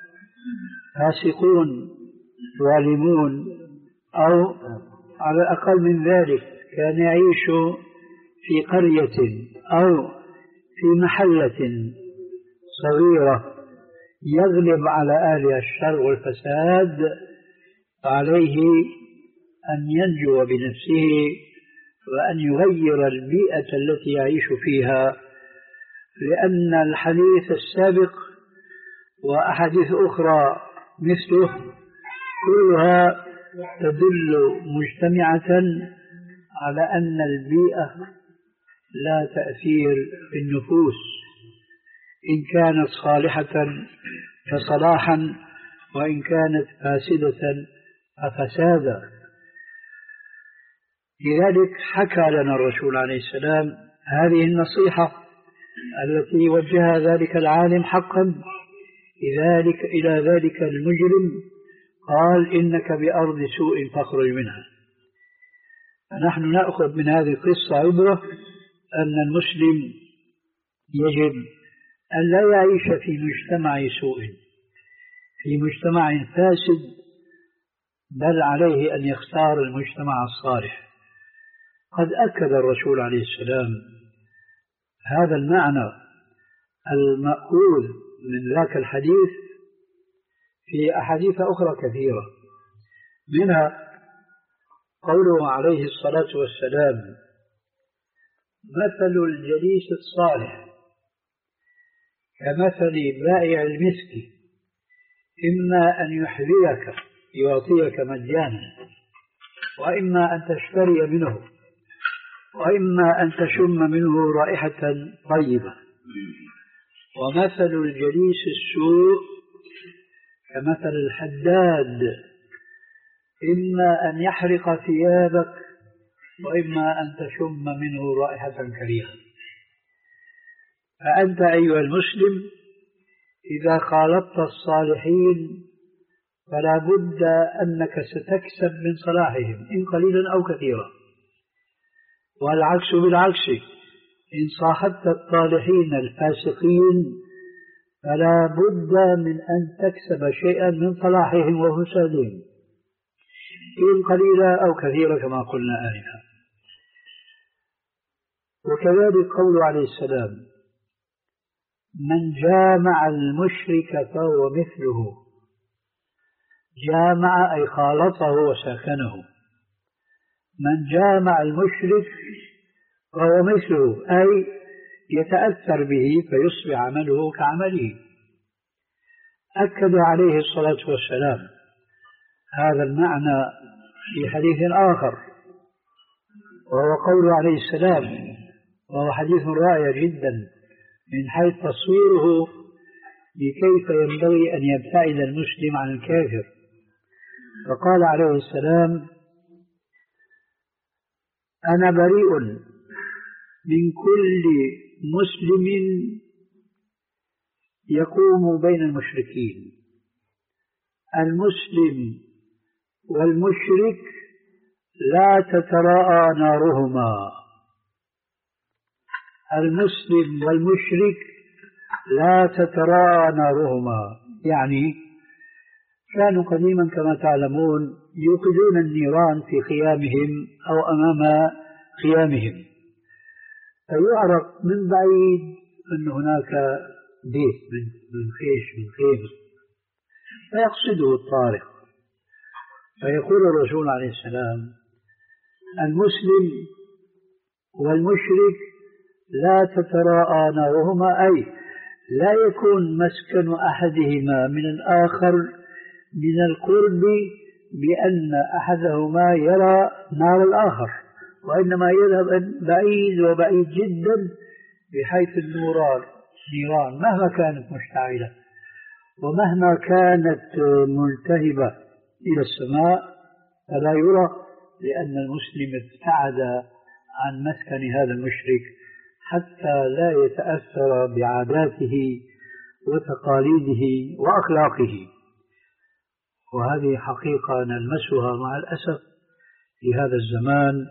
فاسقون ظالمون، أو على الأقل من ذلك كان يعيش في قرية أو في محلة صغيرة يغلب على أهلها الشر والفساد، فعليه أن ينجو بنفسه وأن يغير البيئة التي يعيش فيها، لأن الحديث السابق وأحاديث أخرى مثله كلها تدل مجتمعة على أن البيئة لا تأثير في النفوس، إن كانت صالحة فصلاحا وإن كانت فاسدة ففسادا. لذلك حكى لنا الرسول عليه السلام هذه النصيحة التي وجهها ذلك العالم حقا ذلك إلى ذلك المجرم، قال إنك بأرض سوء فاخرج منها. نحن نأخذ من هذه القصة عبرة أن المسلم يجب أن لا يعيش في مجتمع سوء، في مجتمع فاسد، بل عليه أن يختار المجتمع الصالح. قد أكد الرسول عليه السلام هذا المعنى المأخوذ من ذاك الحديث في أحاديث أخرى كثيرة، منها قوله عليه الصلاة والسلام مثل الجليس الصالح كمثل بائع المسك، إما أن يحذيك يعطيك مجانا، وإما أن تشتري منه، وإما أن تشم منه رائحة طيبة. ومثل الجليس السوء كمثل الحداد، إما أن يحرق ثيابك وإما أن تشم منه رائحة كريهة. فأنت أيها المسلم إذا خالطت الصالحين فلا بد أنك ستكسب من صلاحهم إن قليلا أو كثيرا، والعكس بالعكس، إن صاحبت الطالحين الفاسقين فلا بد من أن تكسب شيئا من صلاحهم وفسادهم إن قليلا أو كثيرا كما قلنا آنفا. وكذلك قول عليه السلام من جامع المشرك فهو مثله. جامع أي خالطه وساكنه. من جامع المشرك فهو مثله، أي يتأثر به فيصبح عمله كعمله. أكد عليه الصلاة والسلام هذا المعنى في حديث آخر، وهو قول عليه السلام، وهو حديث رائع جدا من حيث تصويره لكيف ينبغي أن يبتعد المسلم عن الكافر. فقال عليه السلام أنا بريء من كل مسلم يقوم بين المشركين. المسلم والمشرك لا تتراءى نارهما. المسلم والمشرك لا تتراءى نارهما، يعني كانوا قديما كما تعلمون يوقدون النيران في خيامهم أو أمام خيامهم، فيعرف من بعيد أن هناك بيت من خيش من خيمة فيقصده الطارق، فيقول الرسول عليه السلام: المسلم والمشرك لا تتراءى نارهما، أي لا يكون مسكن أحدهما من الآخر من القرب بأن أحدهما يرى نار الآخر، وإنما يذهب بعيد وبعيد جدا بحيث النوران نيران مهما كانت مشتعلة ومهما كانت ملتهبة إلى السماء فلا يرى، لأن المسلم ابتعد عن مسكن هذا المشرك حتى لا يتأثر بعاداته وتقاليده وأخلاقه. وهذه حقيقة نلمسها مع الأسف في هذا الزمان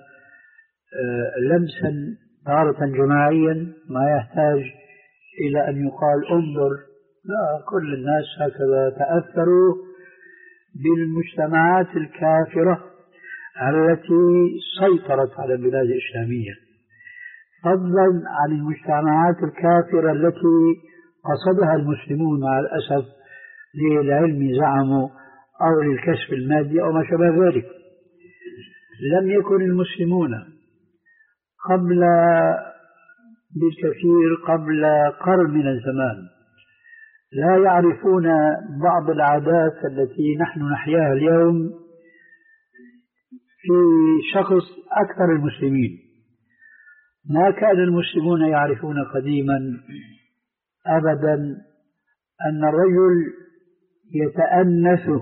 لمسا تارة جماعيا ما يحتاج إلى أن يقال انظر، لا، كل الناس هكذا تأثروا بالمجتمعات الكافرة التي سيطرت على البلاد الإسلامية، فضلا عن المجتمعات الكافرة التي قصدها المسلمون مع الأسف للعلم زعموا أو للكسب المادي أو ما شابه ذلك. لم يكن المسلمون قبل بالكثير قبل قرن من الزمان لا يعرفون بعض العادات التي نحن نحياها اليوم في شخص أكثر المسلمين. ما كان المسلمون يعرفون قديما أبدا أن الرجل يتأنث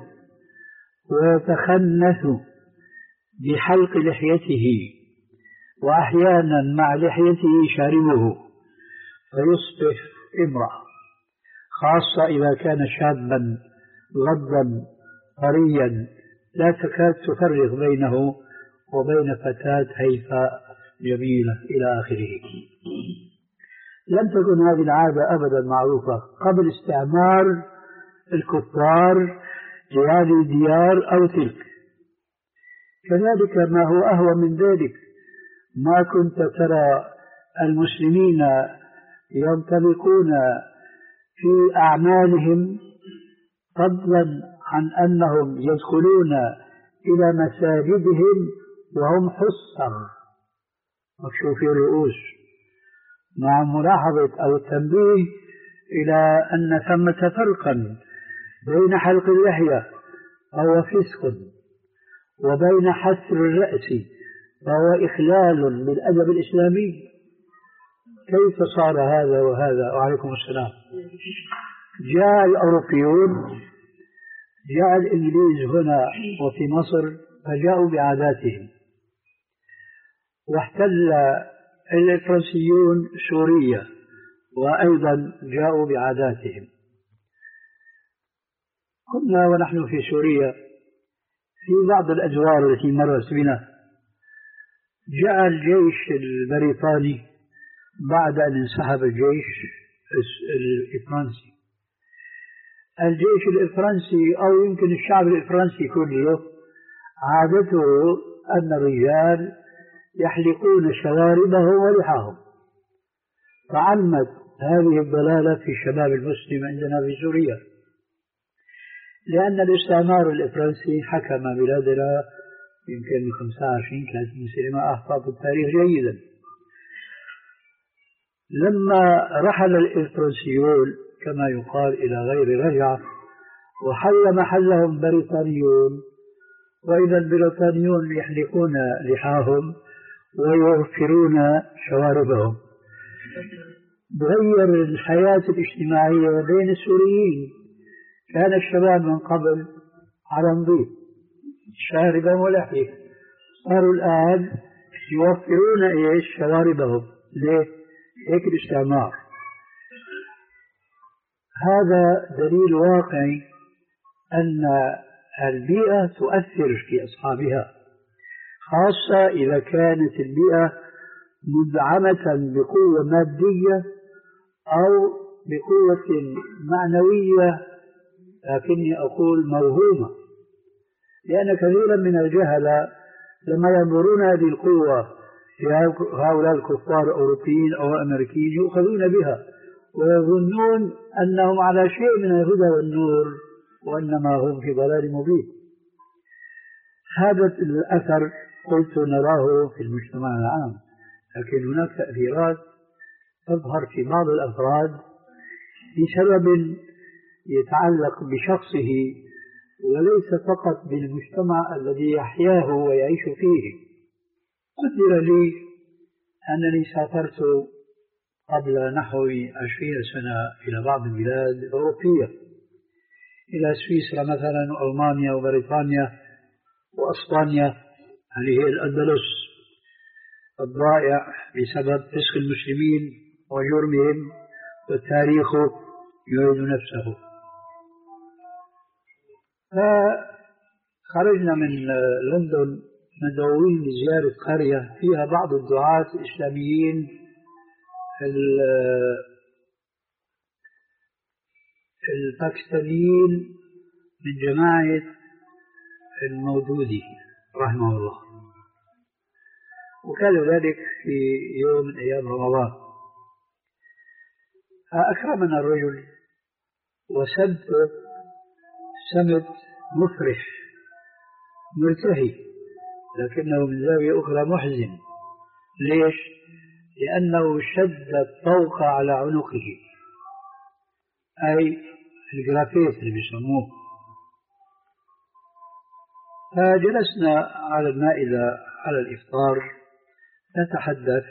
ويتخنث بحلق لحيته، وأحيانا مع لحيته شاربه فيصبح امرأة، خاصة إذا كان شابا غضا طريا لا تكاد تفرق بينه وبين فتاة هيفاء جميلة إلى آخره. لم تكن هذه العادة أبدا معروفة قبل استعمار الكفار لهذه الديار أو تلك. كذلك ما هو أهوى من ذلك، ما كنت ترى المسلمين ينطلقون في أعمالهم فضلا عن أنهم يدخلون إلى مساجدهم وهم حصر مكشوفي الرؤوس، مع ملاحظة أو التنبيه إلى أن ثمة فرقا بين حلق اللحية فهو فسق وبين حسر الرأس فهو إخلال بالأدب الإسلامي. كيف صار هذا وهذا؟ وعليكم السلام. جاء الأوروبيون، جاء الإنجليز هنا وفي مصر فجاءوا بعاداتهم، واحتل الفرنسيون سوريا وأيضا جاءوا بعاداتهم. كنا ونحن في سوريا في بعض الأدوار التي مرت بنا جاء الجيش البريطاني بعد أن انسحب الجيش الفرنسي. الجيش الفرنسي أو يمكن الشعب الفرنسي كله عادته أن الرجال يحلقون شواربهم ولحاهم، فعمت هذه الضلالة في الشباب المسلم عندنا في سوريا، لأن الاستعمار الفرنسي حكم بلادنا يمكن من خمسة وعشرين ثلاثين سنة ما أحفظ التاريخ جيدا. لما رحل الفرنسيون كما يقال إلى غير رجعة وحل محلهم بريطانيون، وإذا البريطانيون يحلقون لحاهم ويوفرون شواربهم، تغير الحياة الاجتماعية بين السوريين. كان الشباب من قبل على نظيف شاربا ولحية، صاروا الآن يوفرون إيش شواربهم. ليه؟ هيك الاستعمار. هذا دليل واقعي أن البيئة تؤثر في أصحابها، خاصة إذا كانت البيئة مدعمة بقوة مادية أو بقوة معنوية، لكني أقول موهومة، لأن كثيرا من الجهلة لما ينظرون هذه القوة في هؤلاء الكفار الأوروبيين أو الأمريكيين يؤخذون بها ويظنون أنهم على شيء من الهدى والنور وإنما هم في ضلال مبين. هذا الأثر قلت نراه في المجتمع العام، لكن هناك تأثيرات تظهر في بعض الأفراد بسبب يتعلق بشخصه وليس فقط بالمجتمع الذي يحياه ويعيش فيه. قدر لي أنني سافرت قبل نحو عشرين سنة إلى بعض البلاد الأوروبية، إلى سويسرا مثلا وألمانيا وبريطانيا وأسبانيا، هذه هي الأندلس الضائع بسبب فسق المسلمين وجرمهم، والتاريخ يعيد نفسه. فخرجنا من لندن مدعوين لزيارة قرية فيها بعض الدعاة الإسلاميين الباكستانيين من جماعة المودودي رحمه الله، وكان ذلك في يوم من أيام رمضان. فأكرمنا الرجل وسب سمت مفرح مرتهي، لكنه من زاوية أخرى محزن. ليش؟ لأنه شد الطوق على عنقه، أي الجرافيت اللي بيسموه. فجلسنا على المائدة على الإفطار نتحدث،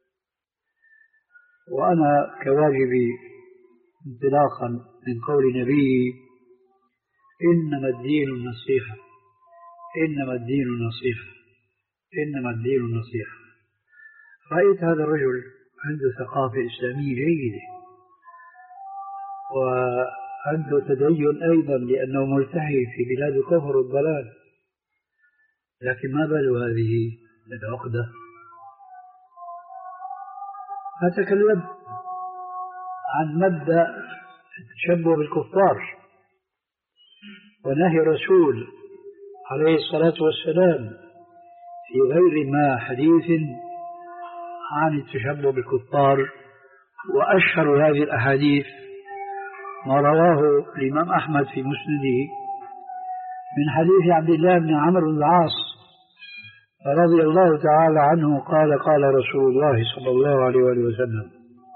وأنا كواجبي انطلاقا من قول نبي إنما الدين النصيحة، إنما الدين النصيحة، إنما الدين النصيحة. رأيت هذا الرجل عنده ثقافة إسلامية جيدة وعنده تدين أيضا لأنه ملتحي في بلاد الكفر والضلال، لكن ما بال هذه العقدة. فتكلمت عن مبدأ التشبه بالكفار ونهي الرسول عليه الصلاة والسلام في غير ما حديث عن التشبه بالكفار. وأشهر هذه الأحاديث ما رواه الإمام أحمد في مسنده من حديث عبد الله بن عمرو بن العاص رضي الله تعالى عنه قال قال رسول الله صلى الله عليه وسلم: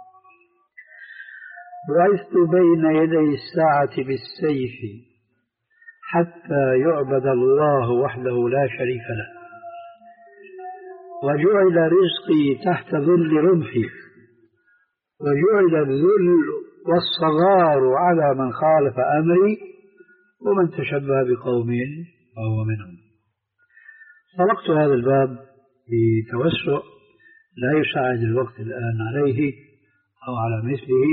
بعثت بين يدي الساعة بالسيف حتى يعبد الله وحده لا شريك له، وجعل رزقي تحت ظل رمحي، وجعل الذل والصغار على من خالف أمري، ومن تشبه بقوم فهو منهم. طرقت هذا الباب بتوسع لا يساعد الوقت الآن عليه أو على مثله،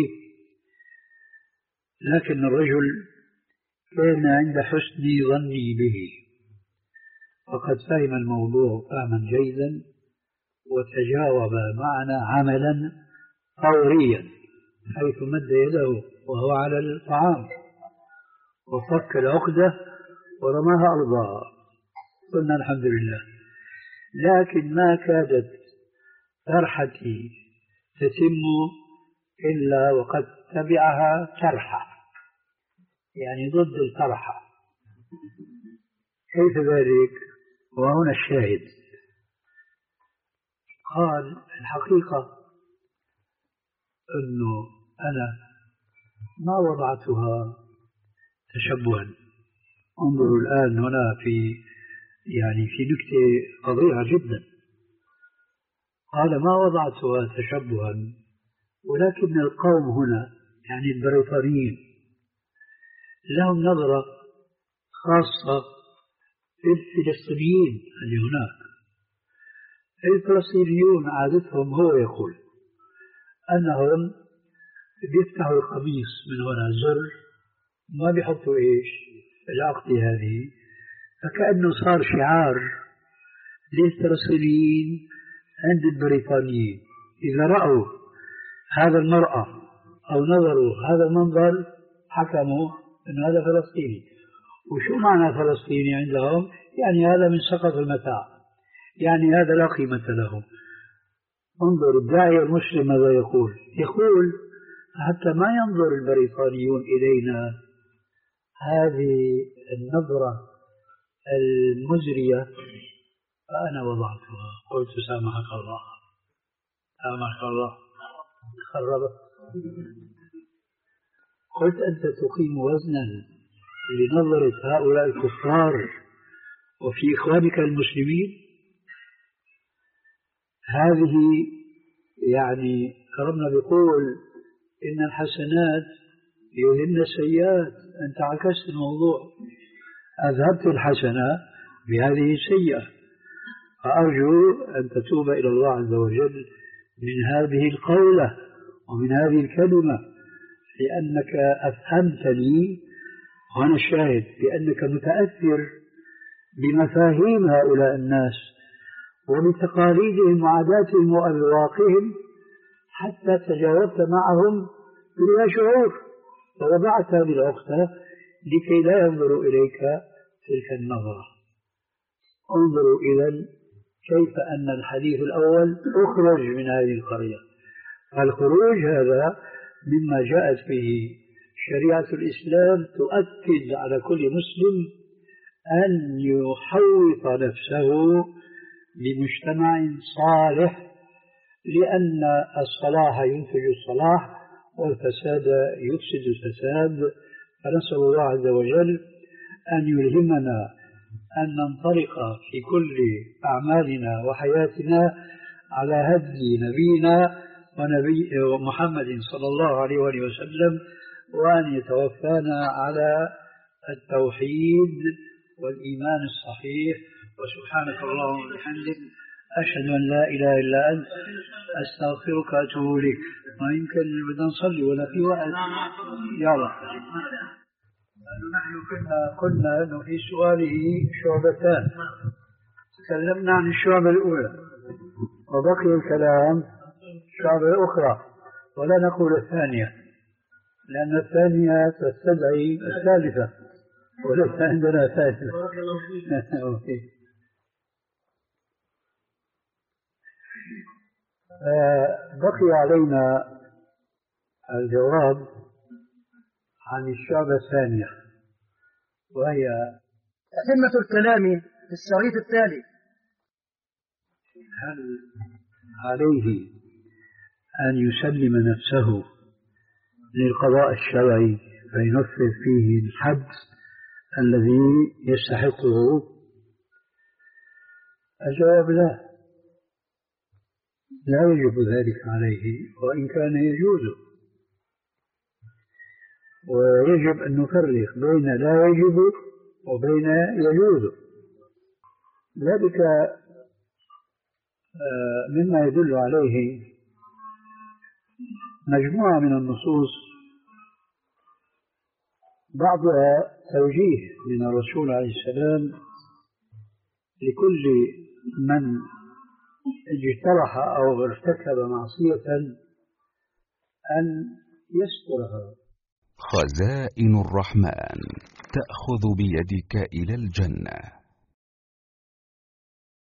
لكن الرجل كان عند حسن ظني به، وقد فهم الموضوع فهما جيدا وتجاوب معنا عملا فوريا، حيث مد يده وهو على الطعام وفك العقدة ورماها أرضها. قلنا الحمد لله. لكن ما كادت فرحتي تتم إلا وقد تبعها فرحة، يعني ضد الفرحة. كيف ذلك؟ وهنا الشاهد. قال: الحقيقة أنه أنا ما وضعتها تشبها. انظروا الآن هنا في يعني في نكتة فظيعة جدا. قال: ما وضعتها تشبها، ولكن القوم هنا يعني البريطانيين لهم نظرة خاصة في الفلسطينيين اللي هناك. الفلسطينيون عادتهم هو يقول أنهم بيفتحوا القميص من وراء زر، ما بيحطوا إيش العقدة هذه، فكأنه صار شعار للفلسطينيين عند البريطانيين. إذا رأوا هذا المرأة أو نظروا هذا المنظر حكموا أن هذا فلسطيني. وشو معنى فلسطيني عندهم؟ يعني هذا من سقط المتاع، يعني هذا لا قيمة له. انظر الداعية المسلم ماذا يقول؟ يقول حتى ما ينظر البريطانيون إلينا هذه النظرة المزرية. فأنا وضعتها، قلت سامحك الله، سامحك الله، خربت. قلت أنت تقيم وزنا لنظرة هؤلاء الكفار وفي إخوانك المسلمين. هذه يعني ربنا بيقول إن الحسنات يذهبن السيئات. أنت عكست الموضوع، أذهبت الحسنة بهذه السيئة. فأرجو أن تتوب إلى الله عز وجل من هذه القولة ومن هذه الكلمة، لأنك أفهمتني وأنا الشاهد بأنك متأثر بمفاهيم هؤلاء الناس وبتقاليدهم وعاداتهم وأذواقهم، حتى تجاوبت معهم بلا شعور ووضعت هذه العقدة لكي لا ينظروا إليك تلك النظرة. انظروا إذن كيف أن الحديث الأول أخرج من هذه القرية. الخروج هذا مما جاءت به شريعة الإسلام، تؤكد على كل مسلم أن يحوط نفسه بمجتمع صالح، لأن الصلاح ينتج الصلاح والفساد يفسد الفساد. فنسأل الله عز وجل أن يلهمنا أن ننطلق في كل أعمالنا وحياتنا على هدي نبينا ونبي محمد صلى الله عليه وآله وسلم، وأن يتوفانا على التوحيد والإيمان الصحيح. وسبحانك اللهم وبحمدك، أشهد أن لا إله إلا أنت، أستغفرك وأتوب إليك. ويمكن بدنا نصلي ولا في وقت؟ يلا. نحن كنا قلنا أنه في سؤاله شعبتان، تكلمنا عن الشعبة الأولى وبقي الكلام الشعبة الأخرى، ولا نقول الثانية لأن الثانية تستدعي الثالثة وليس عندنا ثالثة. بقي علينا الجواب عن الشعبة الثانية، وهي تتمة الكلام في الشريط التالي. هل عليه أن يسلم نفسه للقضاء الشرعي فينفذ فيه الحد الذي يستحقه؟ الجواب لا، لا يجب ذلك عليه، وإن كان يجوز. ويجب أن نفرق بين لا يجب وبين يجوز. ذلك مما يدل عليه مجموعة من النصوص، بعضها توجيه من الرسول عليه السلام لكل من اجترح أو ارتكب معصية أن يسترها. خزائن الرحمن تأخذ بيدك إلى الجنة.